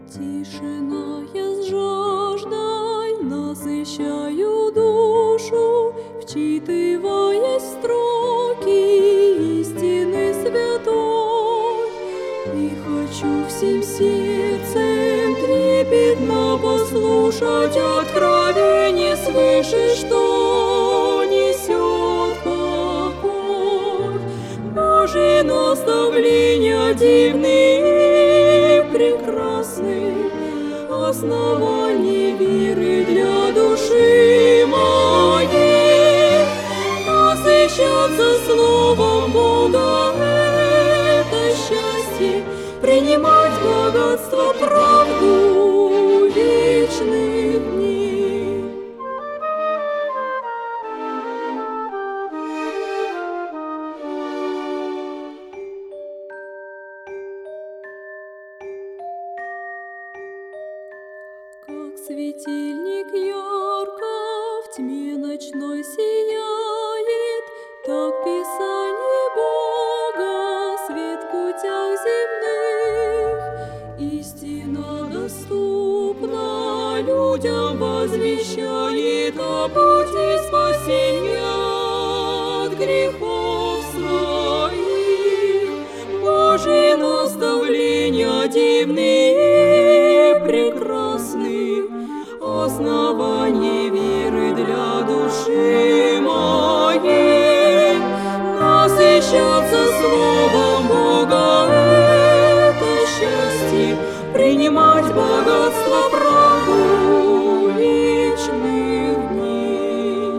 Тишина я с жаждой насыщаю душу, вчитываясь в строки истины святой. И хочу всем сердцем трепетно послушать откровение свыше, что несет покой. Божьи наставления дивные и прекрасны, основание веры для души моей. Насыщаться словом Бога — это счастье, принимать богатство, правду вечных дней. Как светильник ярко в тьме ночной сияет, так Писание Бога свет в путях земных. Истина доступна людям возвещает о пути спасения от грехов своих. Божьи наставления дивные и прекрасны, основание веры для души моей. Насыщаться словом Бога — это счастье, принимать богатство, правду вечных дней.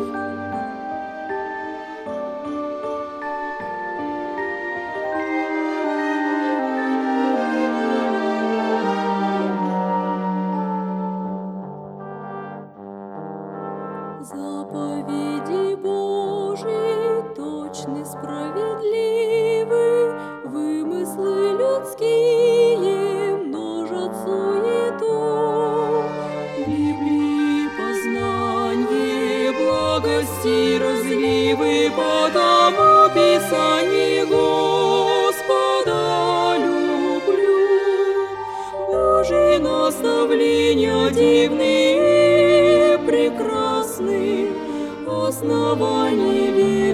Заповеди Божьи точны, справедливы, вымыслы людские множат суету. Библии познание, благости разливы, потому Писание Господа люблю. Божьи наставления дивные, прекрасны, основание веры